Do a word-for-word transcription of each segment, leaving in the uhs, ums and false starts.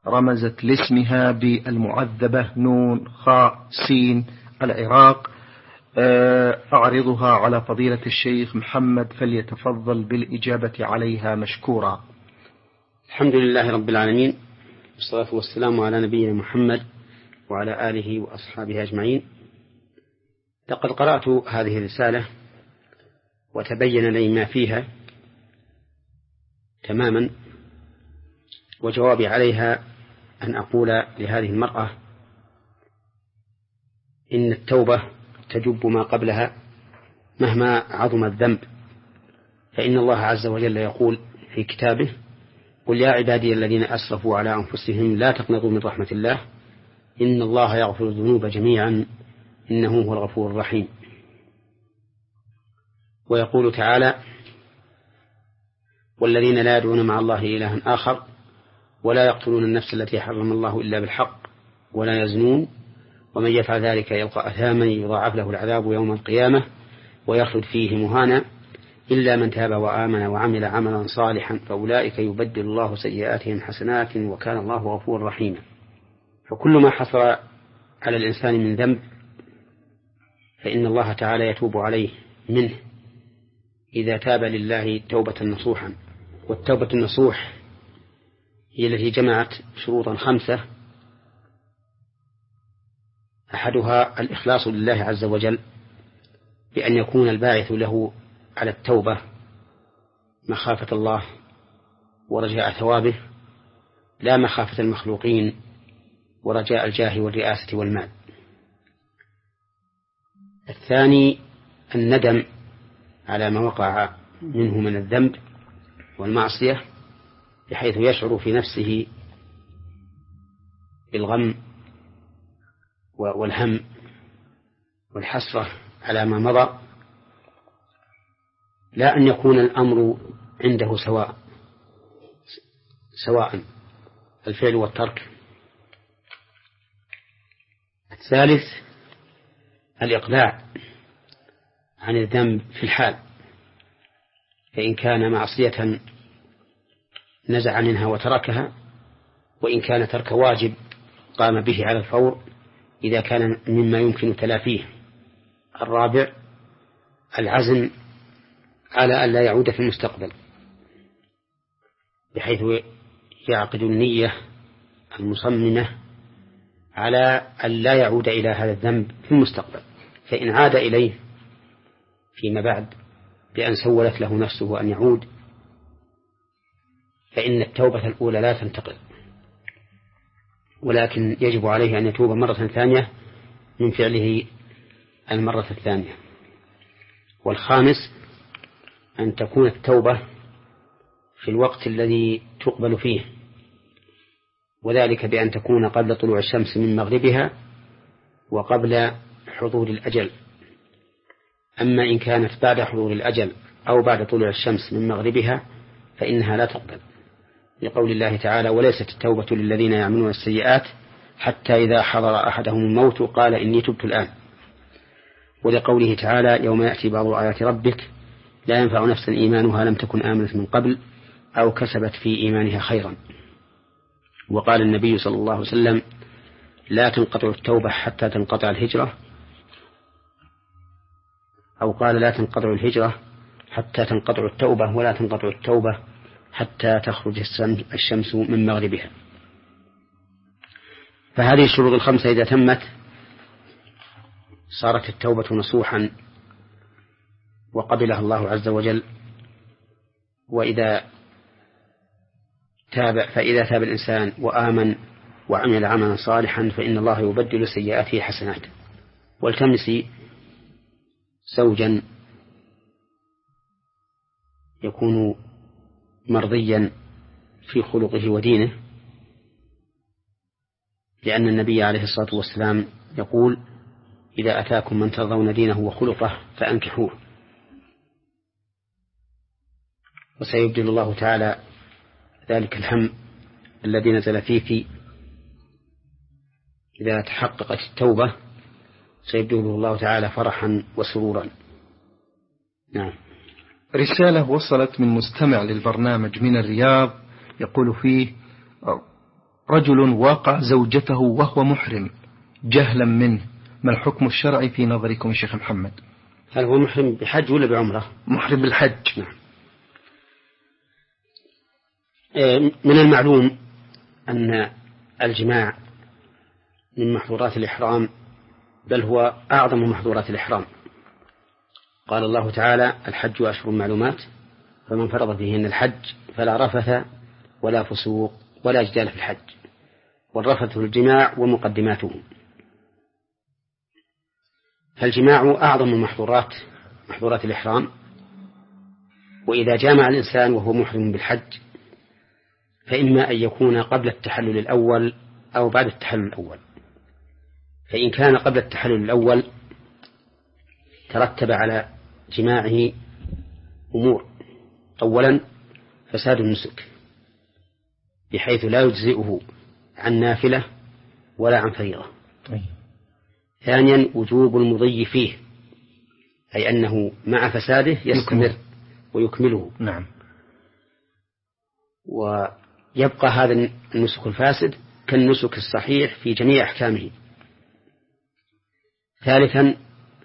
رمزت لاسمها بالمعذبة نون خاء سين العراق. أعرضها على فضيلة الشيخ محمد فليتفضل بالإجابة عليها مشكورا. الحمد لله رب العالمين، والصلاة والسلام على نبينا محمد وعلى آله وأصحابه أجمعين. لقد قرأت هذه الرسالة وتبين لي ما فيها تماما، وجوابي عليها أن أقول لهذه المرأة إن التوبة تجب ما قبلها مهما عظم الذنب، فإن الله عز وجل يقول في كتابه: قل يا عبادي الذين أسرفوا على أنفسهم لا تقنطوا من رحمة الله إن الله يغفر الذنوب جميعا إنه هو الغفور الرحيم. ويقول تعالى: والذين لا يدعون مع الله إلها آخر ولا يقتلون النفس التي حرم الله إلا بالحق ولا يزنون ومن يفعل ذلك يلقى أثاما يضاعف له العذاب يوم القيامة ويخلد فيه مهانا إلا من تاب وآمن وعمل عملا صالحا فأولئك يبدل الله سيئاتهم حسنات وكان الله غفورا رحيما. فكل ما حصل على الإنسان من ذنب فإن الله تعالى يتوب عليه منه إذا تاب لله توبة نصوحا. والتوبة النصوح هي التي جمعت شروطا خمسة، أحدها الإخلاص لله عز وجل بأن يكون الباعث له على التوبة مخافة الله ورجاء ثوابه لا مخافة المخلوقين ورجاء الجاه والرئاسة والمال. الثاني الندم على ما وقع منه من الذنب والمعصية بحيث يشعر في نفسه بالغم والهم والحسرة على ما مضى، لا أن يكون الأمر عنده سواء سواء الفعل والترك. الثالث الإقلاع عن الذنب في الحال، فإن كان معصية نزع منها وتركها، وإن كان ترك واجب قام به على الفور إذا كان مما يمكن تلافيه. الرابع العزم على أن لا يعود في المستقبل بحيث يعقد النية المصممة على أن لا يعود إلى هذا الذنب في المستقبل، فإن عاد إليه فيما بعد بأن سولت له نفسه أن يعود فإن التوبة الأولى لا تنتقل، ولكن يجب عليه أن يتوب مرة ثانية من فعله المرة الثانية. والخامس أن تكون التوبة في الوقت الذي تقبل فيه، وذلك بأن تكون قبل طلوع الشمس من مغربها وقبل حضور الأجل. أما إن كانت بعد حضور الأجل أو بعد طلوع الشمس من مغربها فإنها لا تقبل، لقول الله تعالى: وليست التوبة للذين يعملون السيئات حتى إذا حضر أحدهم الموت قال إني تبت الآن، ولقوله تعالى: يوم يأتي بعض آيات ربك لا ينفع نفسا إيمانها لم تكن آمنت من قبل أو كسبت في إيمانها خيرا. وقال النبي صلى الله عليه وسلم: لا تنقطع التوبة حتى تنقطع الهجرة، أو قال: لا تنقطع الهجرة حتى تنقطع التوبة، ولا تنقطع التوبة حتى تخرج الشمس من مغربها. فهذه الشروط الخمسة إذا تمت صارت التوبة نصوحا وقبلها الله عز وجل. وإذا تاب فإذا تاب الإنسان وآمن وعمل عملا صالحا فإن الله يبدل سيئاته حسنات. والتمسي زوجا يكون مرضيا في خلقه ودينه، لأن النبي عليه الصلاة والسلام يقول: إذا أتاكم من ترضون دينه وخلقه فأنكحوه. وسيبدل الله تعالى ذلك الهم الذي نزل فيك إذا تحققت التوبة، سيبدله الله تعالى فرحا وسرورا. نعم. رسالة وصلت من مستمع للبرنامج من الرياض يقول فيه: رجل واقع زوجته وهو محرم جهلا منه، ما الحكم الشرعي في نظركم يا شيخ محمد؟ هل هو محرم بحج ولا بعمرة؟ محرم بالحج. نعم. من المعلوم أن الجماع من محظورات الإحرام، بل هو أعظم محظورات الإحرام. قال الله تعالى: الحج أشهر معلومات، فمن فرض فيهن الحج فلا رفث ولا فسوق ولا جدال في الحج. والرفث الجماع ومقدماته. فالجماع أعظم محظورات محظورات الإحرام. وإذا جامع الإنسان وهو محرم بالحج فإما أن يكون قبل التحلل الأول أو بعد التحلل الأول. فإن كان قبل التحلل الأول ترتب على جماعه أمور: أولا فساد النسك بحيث لا يجزئه عن نافلة ولا عن فريضة. ثانيا وجوب المضي فيه، أي أنه مع فساده يستمر ويكمله. نعم. ويبقى هذا النسك الفاسد كالنسك الصحيح في جميع أحكامه. ثالثا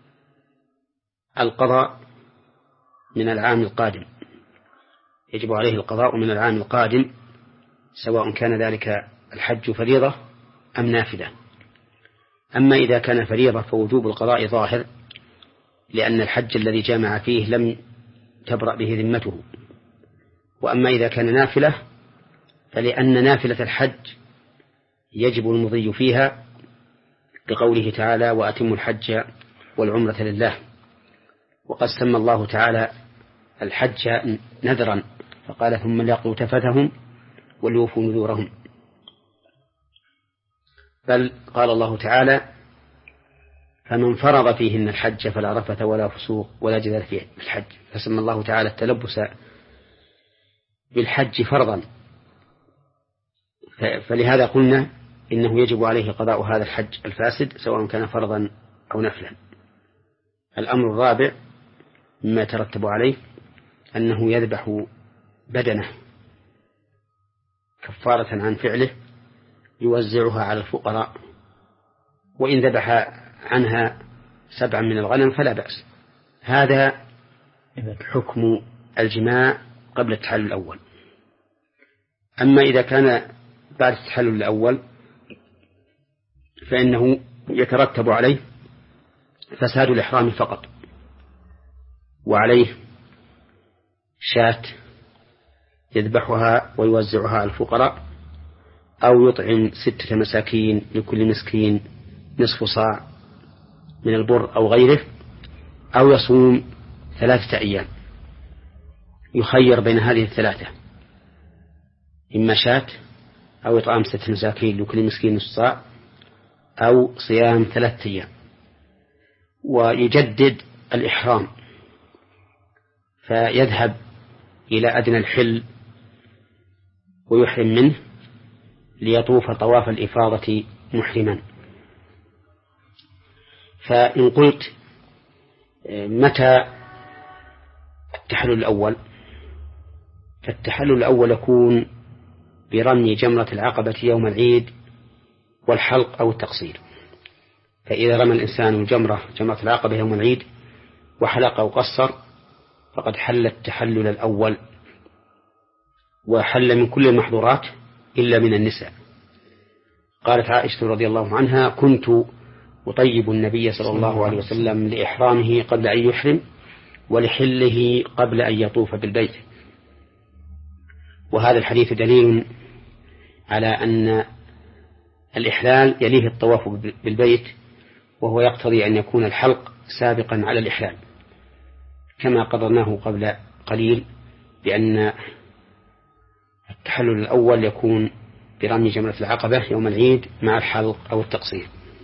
القضاء من العام القادم، يجب عليه القضاء من العام القادم سواء كان ذلك الحج فريضة أم نافلة. أما إذا كان فريضة فوجوب القضاء ظاهر، لأن الحج الذي جامع فيه لم تبرأ به ذمته. وأما إذا كان نافلة فلأن نافلة الحج يجب المضي فيها لقوله تعالى: وأتموا الحج والعمرة لله. وقد سمى الله تعالى الحج نذرا فقال: ثم ليقضوا تفثهم وليوفوا نذورهم. بل قال الله تعالى: فمن فرض فيهن الحج فلا رفث ولا فسوق ولا جدال في الحج. فسمى الله تعالى التلبس بالحج فرضا. فلهذا قلنا إنه يجب عليه قضاء هذا الحج الفاسد سواء كان فرضا أو نفلا. الأمر الرابع مما يترتب عليه أنه يذبح بدنه كفارة عن فعله يوزعها على الفقراء، وإن ذبح عنها سبعا من الغنم فلا بأس. هذا حكم الجماع قبل التحلل الأول. أما إذا كان بعد التحلل الأول فإنه يترتب عليه فساد الإحرام فقط، وعليه شاة يذبحها ويوزعها على الفقراء، أو يطعم ستة مساكين لكل مسكين نصف صاع من البر أو غيره، أو يصوم ثلاثة أيام. يخير بين هذه الثلاثة: إما شاة أو إطعام ستة مساكين لكل مسكين نصف صاع أو صيام ثلاثة أيام. ويجدد الإحرام فيذهب إلى أدنى الحل ويحرم منه ليطوف طواف الإفاضة محرما. فإن قلت متى التحلل الأول؟ فالتحلل الأول يكون برمي جمرة العقبة يوم العيد والحلق أو التقصير. فإذا رمى الإنسان الجمرة جمرة العقبة يوم العيد وحلق أو قصر فقد حل التحلل الأول، وحل من كل المحظورات إلا من النساء. قالت عائشة رضي الله عنها: كنت أطيب النبي صلى الله عليه وسلم لإحرامه قبل أن يحرم ولحله قبل أن يطوف بالبيت. وهذا الحديث دليل على أن الإحلال يليه الطواف بالبيت، وهو يقتضي أن يكون الحلق سابقا على الإحلال، كما قررناه قبل قليل بأن التحلل الأول يكون برمي جمرة العقبة يوم العيد مع الحلق أو التقصير.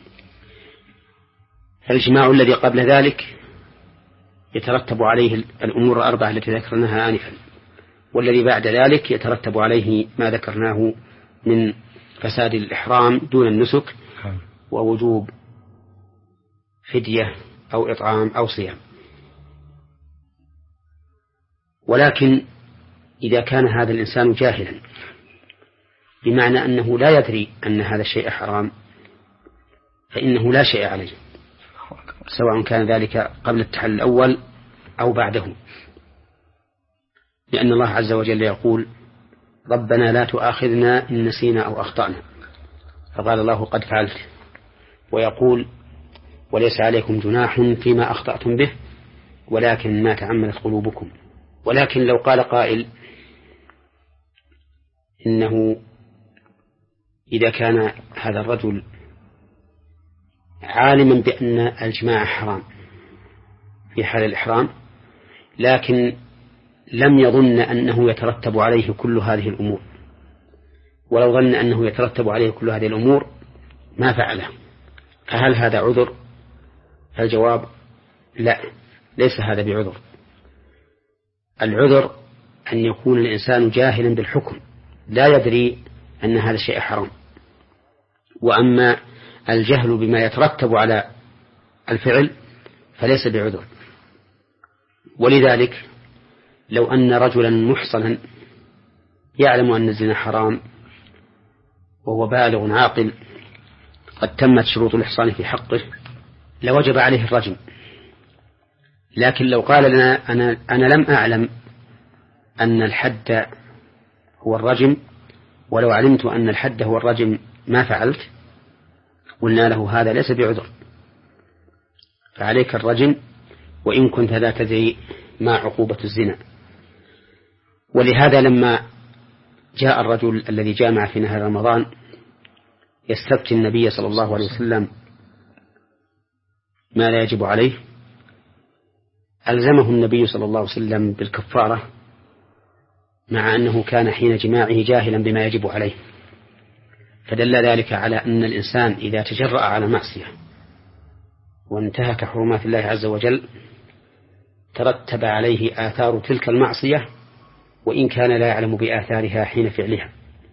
الجماع الذي قبل ذلك يترتب عليه الأمور الأربعة التي ذكرناها آنفا، والذي بعد ذلك يترتب عليه ما ذكرناه من فساد الإحرام دون النسك ووجوب فدية أو إطعام أو صيام. ولكن إذا كان هذا الإنسان جاهلا بمعنى أنه لا يدري أن هذا الشيء حرام فإنه لا شيء عليه، سواء كان ذلك قبل التحلل الأول أو بعده، لأن الله عز وجل يقول ربنا لا تؤاخذنا إن نسينا أو أخطأنا، فقال الله قد فعلت، ويقول وليس عليكم جناح فيما أخطأتم به ولكن ما تعمدت قلوبكم. ولكن لو قال قائل إنه إذا كان هذا الرجل عالما بأن الجماع حرام في حال الإحرام لكن لم يظن أنه يترتب عليه كل هذه الأمور، ولو ظن أنه يترتب عليه كل هذه الأمور ما فعله، فهل هذا عذر؟ الجواب لا، ليس هذا بعذر. العذر أن يكون الإنسان جاهلا بالحكم لا يدري أن هذا الشيء حرام، وأما الجهل بما يترتب على الفعل فليس بعذر. ولذلك لو أن رجلا محصنا يعلم أن الزنا حرام وهو بالغ عاقل قد تمت شروط الإحصان في حقه لوجب عليه الرجم، لكن لو قال لنا أنا, أنا لم أعلم أن الحد هو الرجم، ولو علمت أن الحد هو الرجم ما فعلت، قلنا له هذا ليس بعذر، فعليك الرجم وإن كنت لا تدري ما عقوبة الزنا. ولهذا لما جاء الرجل الذي جامع في نهار رمضان يستفتي النبي صلى الله عليه وسلم ما لا يجب عليه، ألزمه النبي صلى الله عليه وسلم بالكفارة مع أنه كان حين جماعه جاهلا بما يجب عليه، فدل ذلك على أن الإنسان إذا تجرأ على معصية وانتهك حرمات الله عز وجل ترتب عليه آثار تلك المعصية وإن كان لا يعلم بآثارها حين فعلها.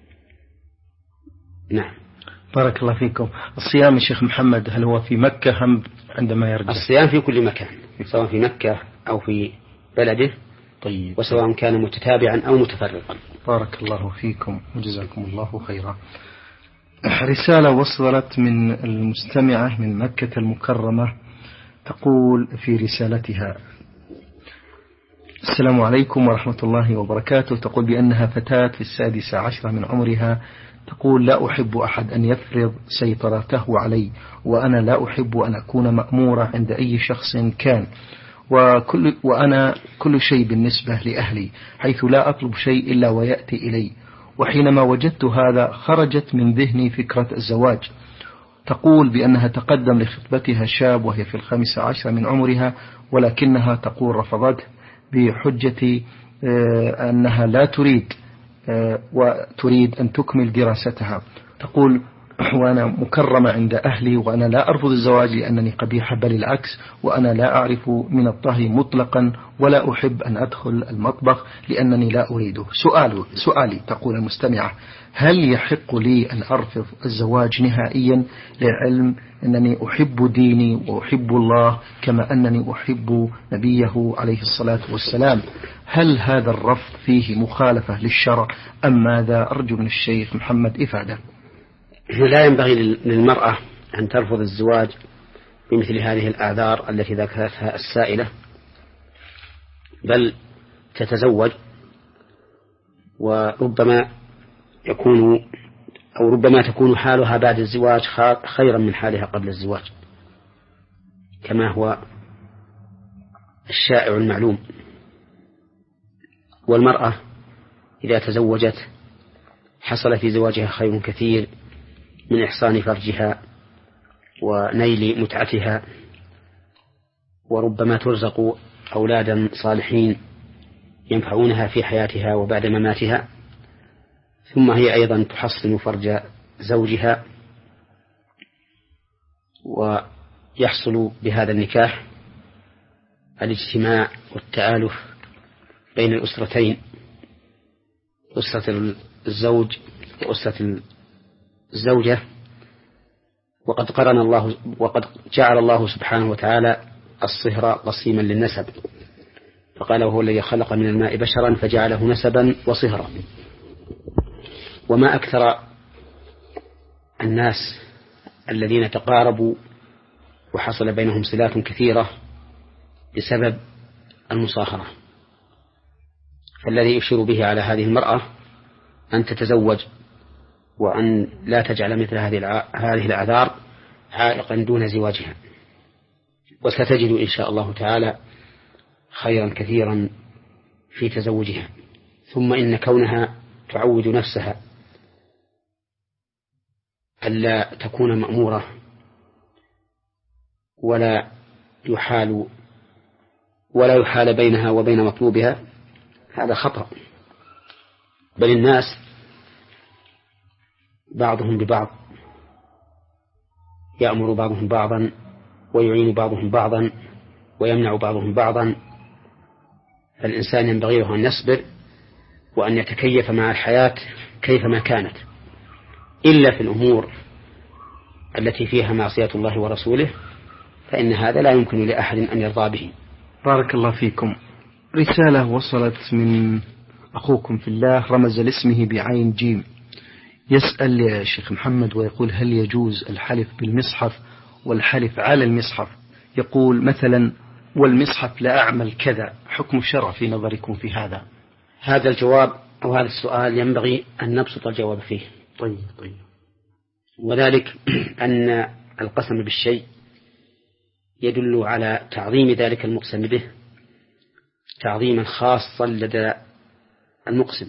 نعم. بارك الله فيكم. الصيام الشيخ محمد هل هو في مكة هم عندما يرجع؟ الصيام في كل مكان، سواء في مكة أو في بلده. طيب. وسواء كان متتابعا أو متفرقا. بارك الله فيكم وجزاكم الله خيرا. رسالة وصلت من المستمعة من مكة المكرمة تقول في رسالتها: السلام عليكم ورحمة الله وبركاته. تقول بأنها فتاة في السادسة عشرة من عمرها. تقول: لا أحب أحد أن يفرض سيطرته علي، وأنا لا أحب أن أكون مأمورة عند أي شخص كان، وكل وأنا كل شيء بالنسبة لأهلي، حيث لا أطلب شيء إلا ويأتي إلي. وحينما وجدت هذا خرجت من ذهني فكرة الزواج. تقول بأنها تقدم لخطبتها شاب وهي في الخامسة عشر من عمرها، ولكنها تقول رفضته بحجة أنها لا تريد وتريد أن تكمل دراستها. تقول: وأنا مكرمة عند أهلي وأنا لا أرفض الزواج لأنني قبيحة، بل العكس، وأنا لا أعرف من الطهي مطلقا ولا أحب أن أدخل المطبخ لأنني لا أريده. سؤال سؤالي تقول المستمعة: هل يحق لي أن أرفض الزواج نهائيا، لعلم أنني أحب ديني وأحب الله كما أنني أحب نبيه عليه الصلاة والسلام؟ هل هذا الرفض فيه مخالفة للشرع أم ماذا؟ أرجو من الشيخ محمد إفادة. لا ينبغي للمرأة أن ترفض الزواج بمثل هذه الآثار التي ذكرتها السائلة، بل تتزوج، وربما يكون أو ربما تكون حالها بعد الزواج خيرا من حالها قبل الزواج، كما هو الشائع المعلوم. والمرأة إذا تزوجت حصل في زواجها خير كثير من إحصان فرجها ونيل متعتها، وربما ترزق أولادا صالحين ينفعونها في حياتها وبعد مماتها، ثم هي أيضا تحصن فرج زوجها، ويحصل بهذا النكاح الاجتماع والتآلف بين الأسرتين، أسرة الزوج وأسرة الزوجة. وقد قرن الله وقد جعل الله سبحانه وتعالى الصهر قسيما للنسب، فقال: وهو الذي خلق من الماء بشرا فجعله نسبا وصهرا. وما أكثر الناس الذين تقاربوا وحصل بينهم صلات كثيرة بسبب المصاهرة. فالذي يشير به على هذه المرأة أن تتزوج وأن لا تجعل مثل هذه الأعذار عائقا دون زواجها، وستجد إن شاء الله تعالى خيرا كثيرا في تزوجها. ثم إن كونها تعود نفسها ألا تكون مأمورة ولا يحال ولا يحال بينها وبين مطلوبها، هذا خطأ. بل الناس بعضهم ببعض، يأمر بعضهم بعضا ويعين بعضهم بعضا ويمنع بعضهم بعضا. فالإنسان ينبغي له أن يصبر وأن يتكيف مع الحياة كيفما كانت، إلا في الأمور التي فيها معصية الله ورسوله، فإن هذا لا يمكن لأحد أن يرضى به. بارك الله فيكم. رسالة وصلت من أخوكم في الله رمز لاسمه بعين جيم، يسأل يا شيخ محمد ويقول: هل يجوز الحلف بالمصحف والحلف على المصحف؟ يقول مثلا: والمصحف لا أعمل كذا، حكم الشرع في نظركم في هذا؟ هذا الجواب أو هذا السؤال ينبغي أن نبسط الجواب فيه. طيب طيب. وذلك أن القسم بالشيء يدل على تعظيم ذلك المقسم به تعظيما خاصا لدى المقسم،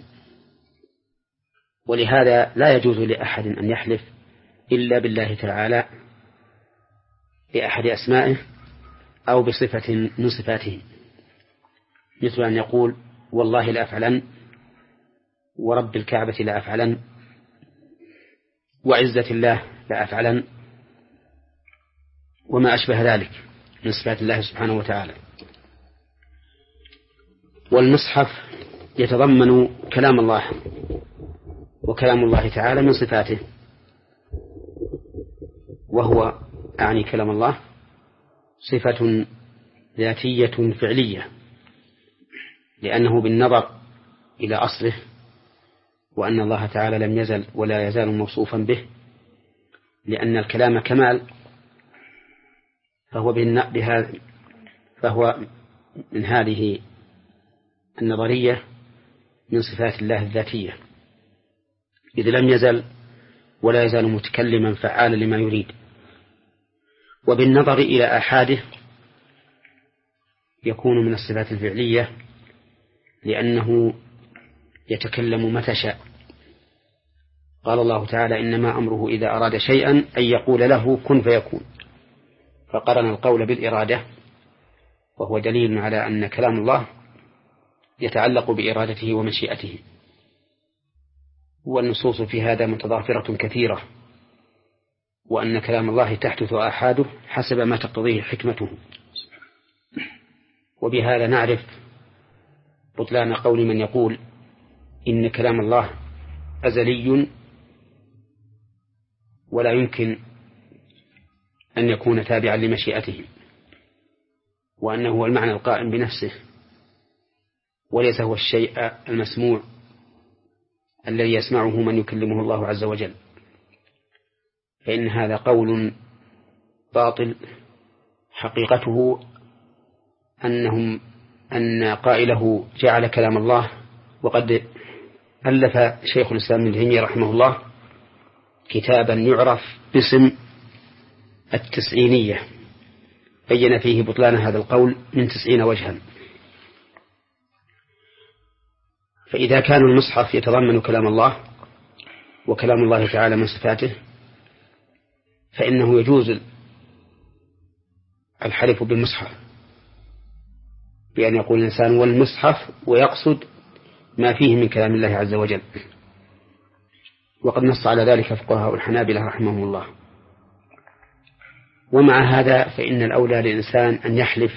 ولهذا لا يجوز لأحد أن يحلف إلا بالله تعالى بأحد أسمائه أو بصفة من صفاته، مثل أن يقول: والله لا أفعلن، ورب الكعبة لا أفعلن، وعزة الله لا أفعلن، وما أشبه ذلك من صفات الله سبحانه وتعالى. والمصحف يتضمن كلام الله، وكلام الله تعالى من صفاته، وهو أعني كلام الله صفة ذاتية فعلية، لأنه بالنظر إلى أصله وأن الله تعالى لم يزل ولا يزال موصوفا به، لأن الكلام كمال، فهو بهذا فهو من هذه النظرية من صفات الله الذاتية، إذ لم يزل ولا يزال متكلما فعالا لما يريد. وبالنظر إلى آحاده يكون من الصفات الفعلية، لأنه يتكلم متى شاء. قال الله تعالى: إنما أمره إذا أراد شيئا أن يقول له كن فيكون، فقرن القول بالإرادة، وهو دليل على أن كلام الله يتعلق بإرادته ومشيئته. والنصوص في هذا متضافرة كثيرة، وأن كلام الله تحدث آحاده حسب ما تقتضيه حكمته. وبهذا نعرف بطلان قول من يقول إن كلام الله أزلي ولا يمكن أن يكون تابعا لمشيئته، وأنه هو المعنى القائم بنفسه وليس هو الشيء المسموع الذي يسمعه من يكلمه الله عز وجل. فإن هذا قول باطل، حقيقته أنهم أن قائله جعل كلام الله. وقد ألف شيخ الإسلام ابن تيمية رحمه الله كتابا يعرف باسم التسعينية، بين فيه بطلان هذا القول من تسعين وجها. فإذا كان المصحف يتضمن كلام الله وكلام الله تعالى من صفاته، فإنه يجوز الحلف بالمصحف، بأن يقول الإنسان والمصحف ويقصد ما فيه من كلام الله عز وجل. وقد نص على ذلك فقهاء الحنابلة رحمهم الله. ومع هذا فإن الأولى للإنسان أن يحلف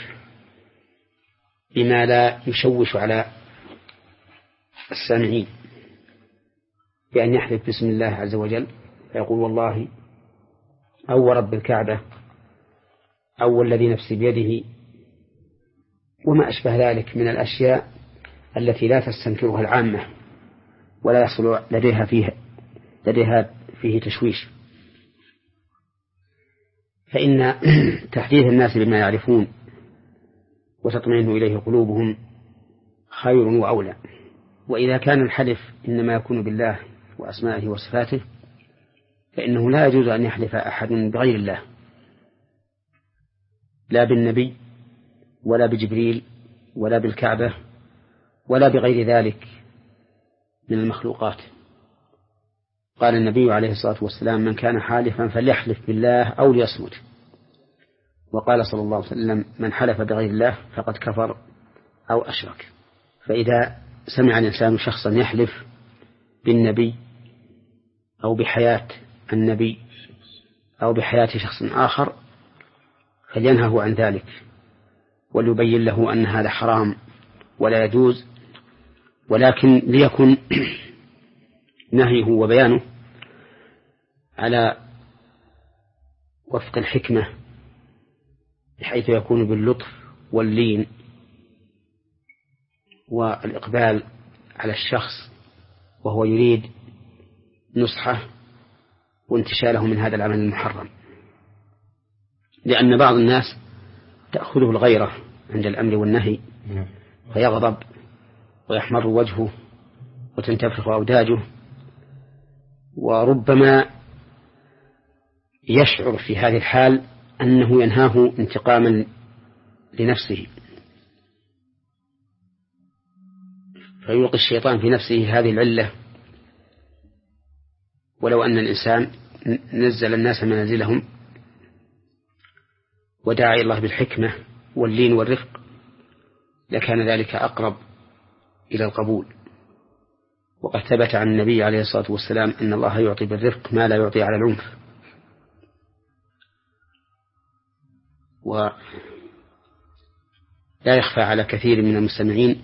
بما لا يشوش على السامعين، بأن يحلف باسم الله عز وجل فيقول والله أو رب الكعبة أو الذي نفسي بيده، وما أشبه ذلك من الأشياء التي لا تستنكرها العامة ولا يحصل لديها فيها لديها فيه تشويش. فإن تحديث الناس بما يعرفون وتطمئن إليه قلوبهم خير وأولى. وإذا كان الحلف إنما يكون بالله وأسمائه وصفاته فإنه لا يجوز أن يحلف أحد بغير الله، لا بالنبي ولا بجبريل ولا بالكعبة ولا بغير ذلك من المخلوقات. قال النبي عليه الصلاة والسلام: من كان حالفا فليحلف بالله أو ليصمت. وقال صلى الله عليه وسلم: من حلف بغير الله فقد كفر أو أشرك. فإذا سمع الإنسان شخصا يحلف بالنبي أو بحياة النبي أو بحياة شخص آخر فلينهه عن ذلك، وليبين له أن هذا حرام ولا يجوز، ولكن ليكن نهيه وبيانه على وفق الحكمة، بحيث يكون باللطف واللين والإقبال على الشخص وهو يريد نصحه وانتشاله من هذا العمل المحرم. لأن بعض الناس تأخذه الغيرة عند الأمر والنهي فيغضب ويحمر وجهه وتنتفخ أوداجه، وربما يشعر في هذه الحال أنه ينهاه انتقاما لنفسه، فيلقي الشيطان في نفسه هذه العلة. ولو أن الإنسان نزل الناس منازلهم ودعا إلى الله بالحكمة واللين والرفق لكان ذلك أقرب إلى القبول. وقد ثبت عن النبي عليه الصلاة والسلام أن الله يعطي بالرفق ما لا يعطي على العنف. ولا يخفى على كثير من المستمعين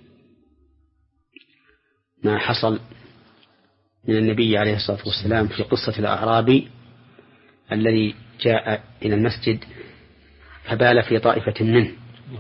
ما حصل من النبي عليه الصلاة والسلام في قصة الأعرابي الذي جاء إلى المسجد فبال في طائفة منه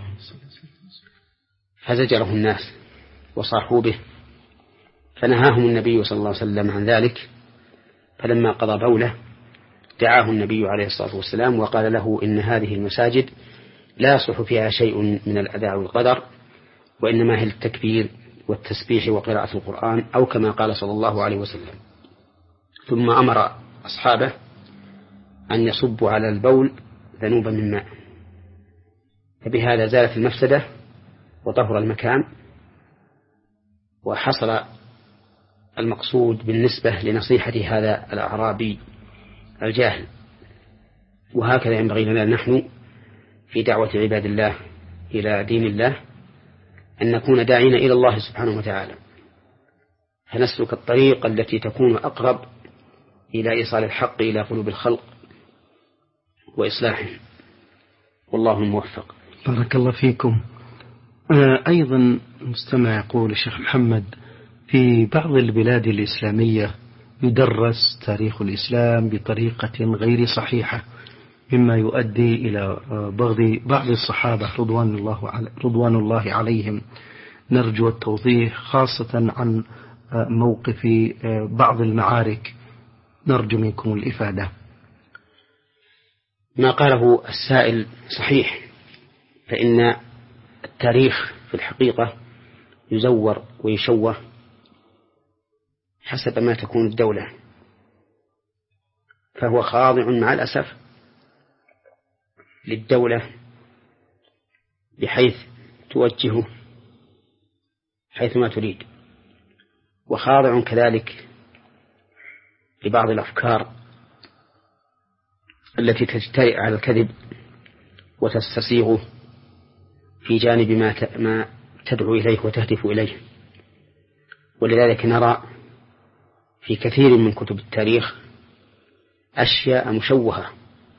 فزجره الناس وصاحوا به، فنهاهم النبي صلى الله عليه وسلم عن ذلك. فلما قضى بوله دعاه النبي عليه الصلاة والسلام وقال له: إن هذه المساجد لا يصلح فيها شيء من الأذى والقدر، وإنما هي التكبير والتسبيح وقراءة القرآن، أو كما قال صلى الله عليه وسلم. ثم أمر أصحابه أن يصبوا على البول ذنوبا من ماء، فبهذا زالت المفسدة وطهر المكان وحصل المقصود بالنسبة لنصيحة هذا الأعرابي الجاهل. وهكذا ينبغي لنا نحن في دعوة عباد الله إلى دين الله أن نكون داعين إلى الله سبحانه وتعالى، فنسلك الطريق التي تكون أقرب إلى إيصال الحق إلى قلوب الخلق وإصلاحهم، والله الموفق. بارك الله فيكم. أيضا مستمع يقول: الشيخ محمد، في بعض البلاد الإسلامية يدرس تاريخ الإسلام بطريقة غير صحيحة، مما يؤدي إلى بغض بعض الصحابة رضوان الله رضوان الله عليهم. نرجو التوضيح خاصة عن موقف بعض المعارك، نرجو منكم الإفادة. ما قاله السائل صحيح، فإن التاريخ في الحقيقة يزور ويشوه حسب ما تكون الدولة، فهو خاضع مع الأسف للدولة بحيث توجهه حيثما تريد، وخاضع كذلك لبعض الأفكار التي تجترئ على الكذب وتستسيغه في جانب ما ما تدعو إليه وتهدف إليه. ولذلك نرى في كثير من كتب التاريخ أشياء مشوهة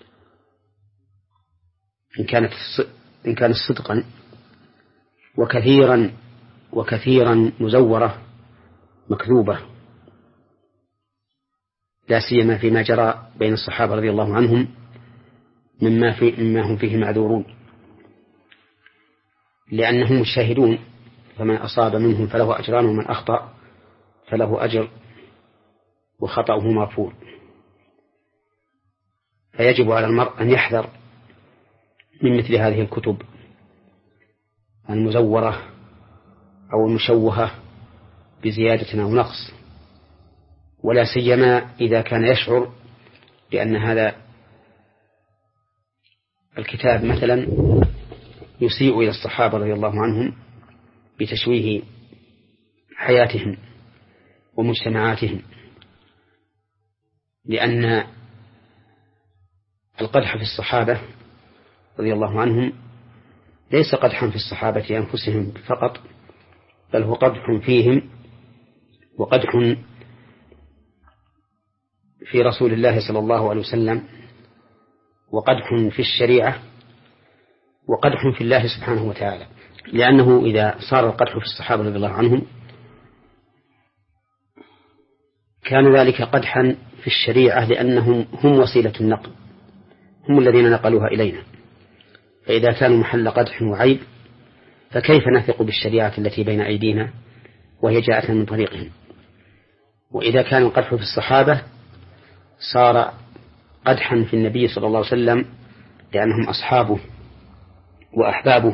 إن كانت إن كانت صدقا، وكثيرا وكثيرا مزورة مكذوبة، لا سيما فيما جرى بين الصحابة رضي الله عنهم مما في مما هم فيه معذورون، لأنهم مشاهدون، فمن أصاب منهم فله أجران ومن أخطأ فله أجر وخطأه مرفوع. فيجب على المرء أن يحذر من مثل هذه الكتب المزورة أو المشوهة بزيادة أو نقص، ولا سيما إذا كان يشعر بأن هذا الكتاب مثلا يسيء إلى الصحابة رضي الله عنهم بتشويه حياتهم ومجتمعاتهم، لأن القدح في الصحابة رضي الله عنهم ليس قدحا في الصحابة أنفسهم فقط، بل هو قدح فيهم وقدح في رسول الله صلى الله عليه وسلم وقدح في الشريعة وقدح في الله سبحانه وتعالى. لأنه إذا صار القدح في الصحابة رضي الله عنهم كان ذلك قدحا في الشريعة، لأنهم هم وسيلة النقل، هم الذين نقلوها إلينا. فإذا كانوا محل قدح وعيب فكيف نثق بالشريعة التي بين أيدينا وهي جاءت من طريقهم؟ وإذا كان القدح في الصحابة صار قدحا في النبي صلى الله عليه وسلم، لأنهم أصحابه وأحبابه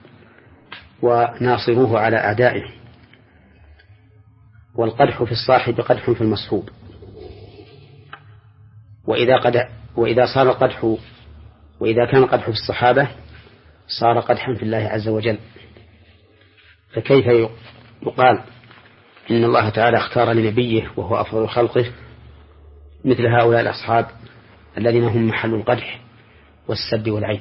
وناصروه على أعدائه. والقدح في الصاحب قدح في المصحوب. وإذا, قد وإذا صار القدح وإذا كان القدح في الصحابة صار قدحا في الله عز وجل. فكيف يقال إن الله تعالى اختار لنبيه وهو أفضل خلقه مثل هؤلاء الأصحاب الذين هم محل القدح والسب والعيب؟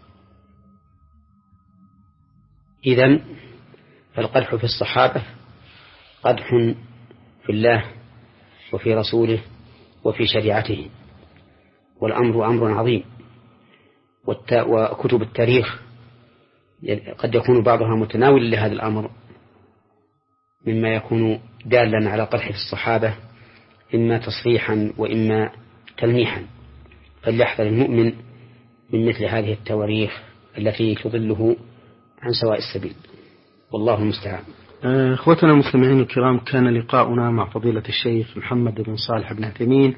إذن فالقدح في الصحابة قدح في الله وفي رسوله وفي شريعته، والأمر أمر عظيم. وكتب التاريخ قد يكون بعضها متناول لهذا الأمر، مما يكون دالا على قدح في الصحابة إما تصريحا وإما تلميحا. فليحذر المؤمن من مثل هذه التواريخ التي تضله عن سواء السبيل، والله المستعان. اخوتنا المستمعين الكرام، كان لقاؤنا مع فضيلة الشيخ محمد بن صالح بن عثيمين